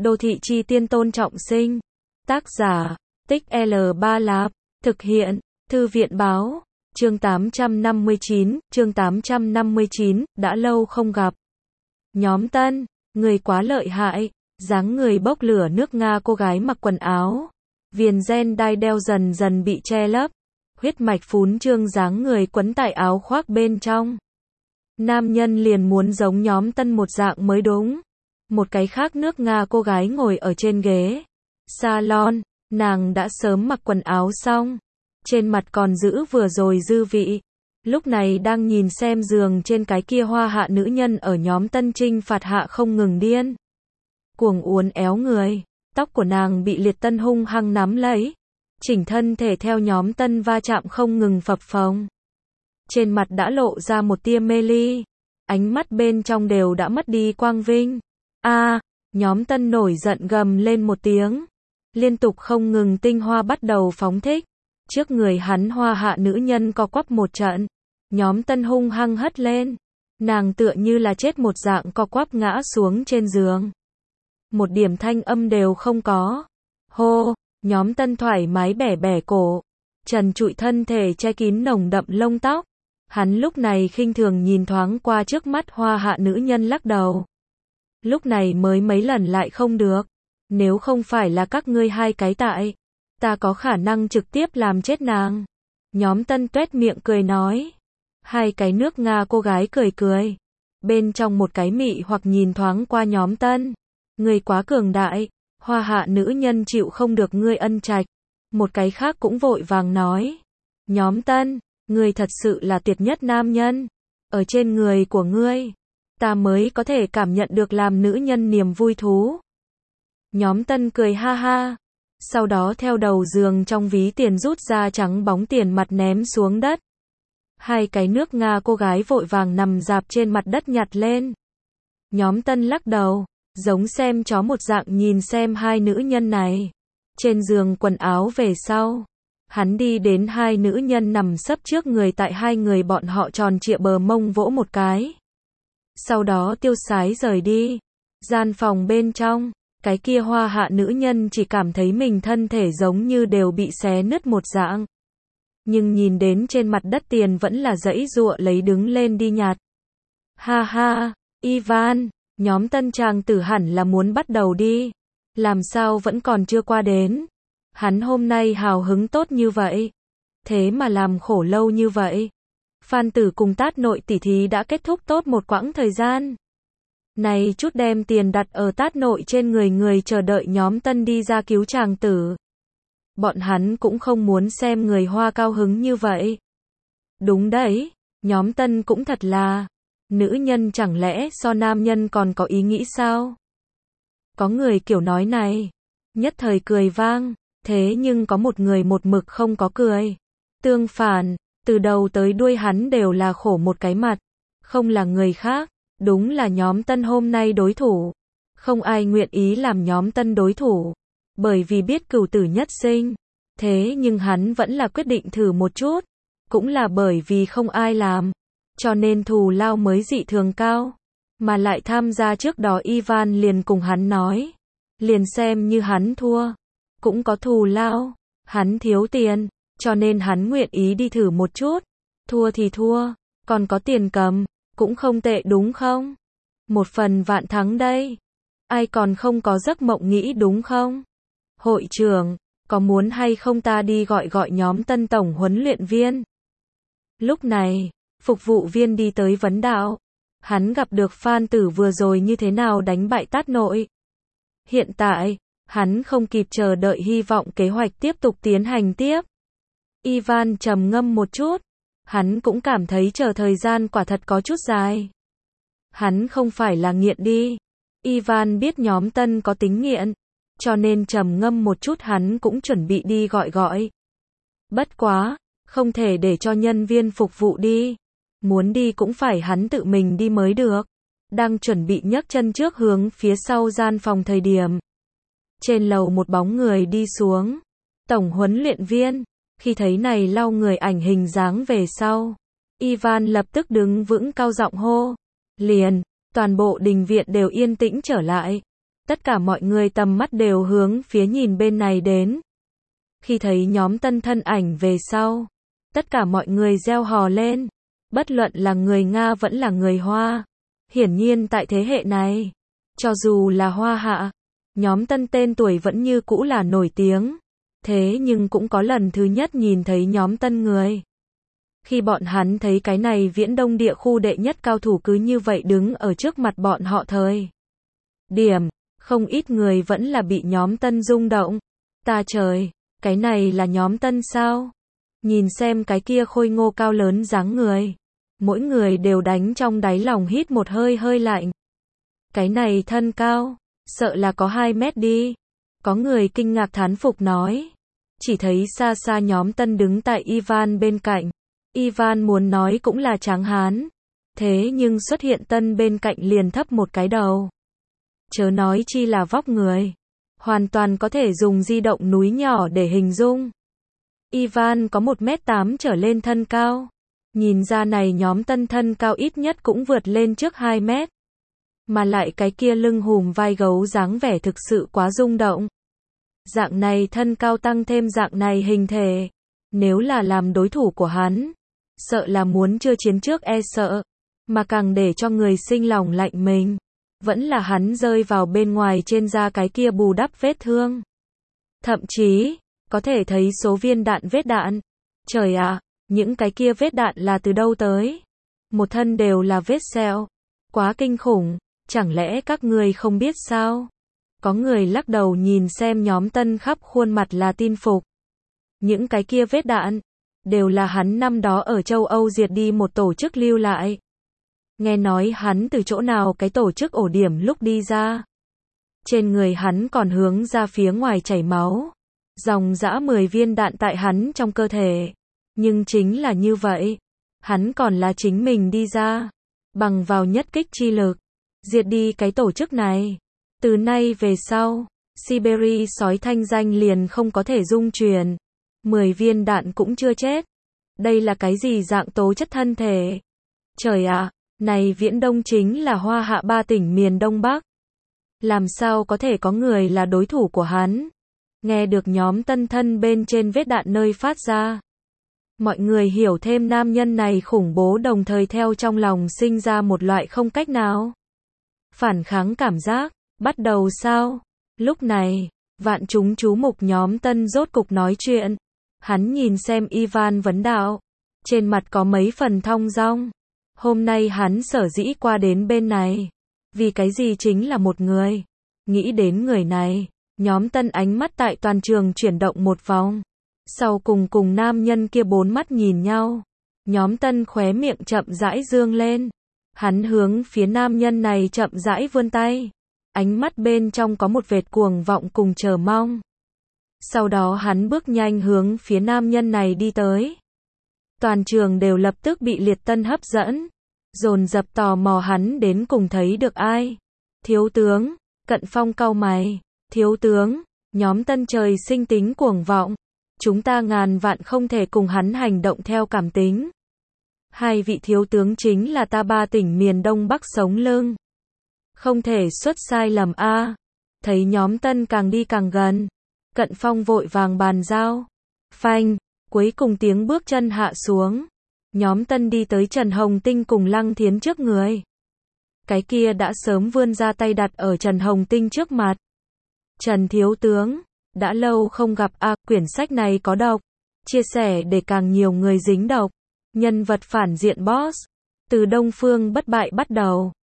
Đô thị chi tiên Tôn Trọng Sinh. Tác giả, Tích L3 Lạp. Thực hiện, Thư viện báo. Chương 859, đã lâu không gặp. Nhóm Tân, người quá lợi hại, dáng người bốc lửa nước Nga. Cô gái mặc quần áo viền ren đai đeo dần dần bị che lấp, huyết mạch phún trương dáng người quấn tại áo khoác bên trong. Nam nhân liền muốn giống nhóm Tân một dạng mới đúng. Một cái khác nước Nga cô gái ngồi ở trên ghế salon, nàng đã sớm mặc quần áo xong, trên mặt còn giữ vừa rồi dư vị. Lúc này đang nhìn xem giường trên cái kia hoa hạ nữ nhân ở nhóm Tân trinh phạt hạ không ngừng điên cuồng uốn éo người. Tóc của nàng bị Liệt Tân hung hăng nắm lấy, chỉnh thân thể theo nhóm Tân va chạm không ngừng phập phồng. Trên mặt đã lộ ra một tia mê ly, ánh mắt bên trong đều đã mất đi quang vinh. Nhóm Tân nổi giận gầm lên một tiếng, liên tục không ngừng tinh hoa bắt đầu phóng thích. Trước người hắn hoa hạ nữ nhân co quắp một trận, nhóm Tân hung hăng hất lên, nàng tựa như là chết một dạng co quắp ngã xuống trên giường. Một điểm thanh âm đều không có. Hô, nhóm Tân thoải mái bẻ bẻ cổ, trần trụi thân thể che kín nồng đậm lông tóc. Hắn lúc này khinh thường nhìn thoáng qua trước mắt hoa hạ nữ nhân lắc đầu. Lúc này mới mấy lần lại không được. Nếu không phải là các ngươi hai cái tại, ta có khả năng trực tiếp làm chết nàng. Nhóm Tân tuét miệng cười nói. Hai cái nước Nga cô gái cười cười. Bên trong một cái mị hoặc nhìn thoáng qua nhóm Tân. Ngươi quá cường đại, hoa hạ nữ nhân chịu không được ngươi ân trạch. Một cái khác cũng vội vàng nói. Nhóm Tân, ngươi thật sự là tuyệt nhất nam nhân. Ở trên người của ngươi, ta mới có thể cảm nhận được làm nữ nhân niềm vui thú. Nhóm Tân cười ha ha. Sau đó theo đầu giường trong ví tiền rút ra trắng bóng tiền mặt ném xuống đất. Hai cái nước Nga cô gái vội vàng nằm dạp trên mặt đất nhặt lên. Nhóm Tân lắc đầu, giống xem chó một dạng nhìn xem hai nữ nhân này. Trên giường quần áo về sau, hắn đi đến hai nữ nhân nằm sấp trước người, tại hai người bọn họ tròn trịa bờ mông vỗ một cái. Sau đó tiêu sái rời đi. Gian phòng bên trong, cái kia hoa hạ nữ nhân chỉ cảm thấy mình thân thể giống như đều bị xé nứt một dạng. Nhưng nhìn đến trên mặt đất tiền vẫn là giãy giụa lấy đứng lên đi nhặt. Ha ha, Ivan, nhóm Tân chàng tử hẳn là muốn bắt đầu đi. Làm sao vẫn còn chưa qua đến. Hắn hôm nay hào hứng tốt như vậy, thế mà làm khổ lâu như vậy. Phan Tử cùng Tát Nội tỉ thí đã kết thúc tốt một quãng thời gian. Này chút đem tiền đặt ở Tát Nội trên người chờ đợi nhóm Tân đi ra cứu chàng tử. Bọn hắn cũng không muốn xem người Hoa cao hứng như vậy. Đúng đấy, nhóm Tân cũng thật là, nữ nhân chẳng lẽ so nam nhân còn có ý nghĩ sao? Có người kiểu nói này, nhất thời cười vang, thế nhưng có một người một mực không có cười. Tương phản, từ đầu tới đuôi hắn đều là khổ một cái mặt, không là người khác, đúng là nhóm Tân hôm nay đối thủ. Không ai nguyện ý làm nhóm Tân đối thủ, bởi vì biết cửu tử nhất sinh. Thế nhưng hắn vẫn là quyết định thử một chút, cũng là bởi vì không ai làm, cho nên thù lao mới dị thường cao. Mà lại tham gia trước đó Ivan liền cùng hắn nói, liền xem như hắn thua, cũng có thù lao. Hắn thiếu tiền, cho nên hắn nguyện ý đi thử một chút. Thua thì thua, còn có tiền cầm, cũng không tệ đúng không? Một phần vạn thắng đây. Ai còn không có giấc mộng nghĩ đúng không? Hội trưởng, có muốn hay không ta đi gọi nhóm Tân tổng huấn luyện viên? Lúc này, phục vụ viên đi tới vấn đạo. Hắn gặp được Phan Tử vừa rồi như thế nào đánh bại Tát Nội. Hiện tại, hắn không kịp chờ đợi, hy vọng kế hoạch tiếp tục tiến hành tiếp. Ivan trầm ngâm một chút. Hắn cũng cảm thấy chờ thời gian quả thật có chút dài. Hắn không phải là nghiện đi. Ivan biết nhóm Tân có tính nghiện, cho nên trầm ngâm một chút, hắn cũng chuẩn bị đi gọi. Bất quá, không thể để cho nhân viên phục vụ đi. Muốn đi cũng phải hắn tự mình đi mới được. Đang chuẩn bị nhấc chân trước hướng phía sau gian phòng thời điểm. Trên lầu một bóng người đi xuống. Tổng huấn luyện viên. Khi thấy này lau người ảnh hình dáng về sau, Ivan lập tức đứng vững cao giọng hô. Liền, toàn bộ đình viện đều yên tĩnh trở lại. Tất cả mọi người tầm mắt đều hướng phía nhìn bên này đến. Khi thấy nhóm Tân thân ảnh về sau, tất cả mọi người reo hò lên. Bất luận là người Nga vẫn là người Hoa. Hiển nhiên tại thế hệ này, cho dù là Hoa Hạ, nhóm Tân tên tuổi vẫn như cũ là nổi tiếng. Thế nhưng cũng có lần thứ nhất nhìn thấy nhóm Tân người. Khi bọn hắn thấy cái này Viễn Đông địa khu đệ nhất cao thủ cứ như vậy đứng ở trước mặt bọn họ thời điểm, không ít người vẫn là bị nhóm Tân rung động. Ta trời, cái này là nhóm Tân sao? Nhìn xem cái kia khôi ngô cao lớn dáng người. Mỗi người đều đánh trong đáy lòng hít một hơi hơi lạnh. Cái này thân cao, sợ là có 2 mét đi. Có người kinh ngạc thán phục nói. Chỉ thấy xa xa nhóm Tân đứng tại Ivan bên cạnh. Ivan muốn nói cũng là tráng hán. Thế nhưng xuất hiện Tân bên cạnh liền thấp một cái đầu. Chớ nói chi là vóc người. Hoàn toàn có thể dùng di động núi nhỏ để hình dung. Ivan có 1m8 trở lên thân cao. Nhìn ra này nhóm Tân thân cao ít nhất cũng vượt lên trước 2 mét. Mà lại cái kia lưng hùm vai gấu dáng vẻ thực sự quá rung động. Dạng này thân cao tăng thêm dạng này hình thể. Nếu là làm đối thủ của hắn, sợ là muốn chưa chiến trước e sợ. Mà càng để cho người sinh lòng lạnh mình. Vẫn là hắn rơi vào bên ngoài trên da cái kia bù đắp vết thương. Thậm chí, có thể thấy số viên đạn vết đạn. Trời ạ, những cái kia vết đạn là từ đâu tới? Một thân đều là vết sẹo. Quá kinh khủng, chẳng lẽ các người không biết sao? Có người lắc đầu nhìn xem nhóm Tân khắp khuôn mặt là tin phục. Những cái kia vết đạn, đều là hắn năm đó ở châu Âu diệt đi một tổ chức lưu lại. Nghe nói hắn từ chỗ nào cái tổ chức ổ điểm lúc đi ra. Trên người hắn còn hướng ra phía ngoài chảy máu. Dòng dã 10 viên đạn tại hắn trong cơ thể. Nhưng chính là như vậy. Hắn còn là chính mình đi ra. Bằng vào nhất kích chi lực. Diệt đi cái tổ chức này. Từ nay về sau, Siberia sói thanh danh liền không có thể dung truyền. 10 viên đạn cũng chưa chết. Đây là cái gì dạng tố chất thân thể? Trời ạ, này Viễn Đông chính là Hoa Hạ 3 tỉnh miền Đông Bắc. Làm sao có thể có người là đối thủ của hắn? Nghe được nhóm Tân thân bên trên vết đạn nơi phát ra. Mọi người hiểu thêm nam nhân này khủng bố, đồng thời theo trong lòng sinh ra một loại không cách nào phản kháng cảm giác. Bắt đầu sao? Lúc này, vạn chúng chú mục nhóm Tân rốt cục nói chuyện. Hắn nhìn xem Ivan vấn đạo. Trên mặt có mấy phần thong dong. Hôm nay hắn sở dĩ qua đến bên này. Vì cái gì chính là một người. Nghĩ đến người này, nhóm Tân ánh mắt tại toàn trường chuyển động một vòng. Sau cùng nam nhân kia 4 mắt nhìn nhau. Nhóm Tân khóe miệng chậm rãi dương lên. Hắn hướng phía nam nhân này chậm rãi vươn tay. Ánh mắt bên trong có một vệt cuồng vọng cùng chờ mong. Sau đó hắn bước nhanh hướng phía nam nhân này đi tới. Toàn trường đều lập tức bị Liệt Tân hấp dẫn. Dồn dập tò mò hắn đến cùng thấy được ai. Thiếu tướng, Cận Phong cau mày. Thiếu tướng, nhóm Tân trời sinh tính cuồng vọng. Chúng ta ngàn vạn không thể cùng hắn hành động theo cảm tính. 2 vị thiếu tướng chính là ta 3 tỉnh miền Đông Bắc sống lưng. Không thể xuất sai lầm a. Thấy nhóm Tân càng đi càng gần. Cận Phong vội vàng bàn giao. Phanh, cuối cùng tiếng bước chân hạ xuống. Nhóm Tân đi tới Trần Hồng Tinh cùng Lăng Thiến trước người. Cái kia đã sớm vươn ra tay đặt ở Trần Hồng Tinh trước mặt. Trần thiếu tướng, đã lâu không gặp a, quyển sách này có độc. Chia sẻ để càng nhiều người dính độc. Nhân vật phản diện boss. Từ Đông Phương Bất Bại bắt đầu.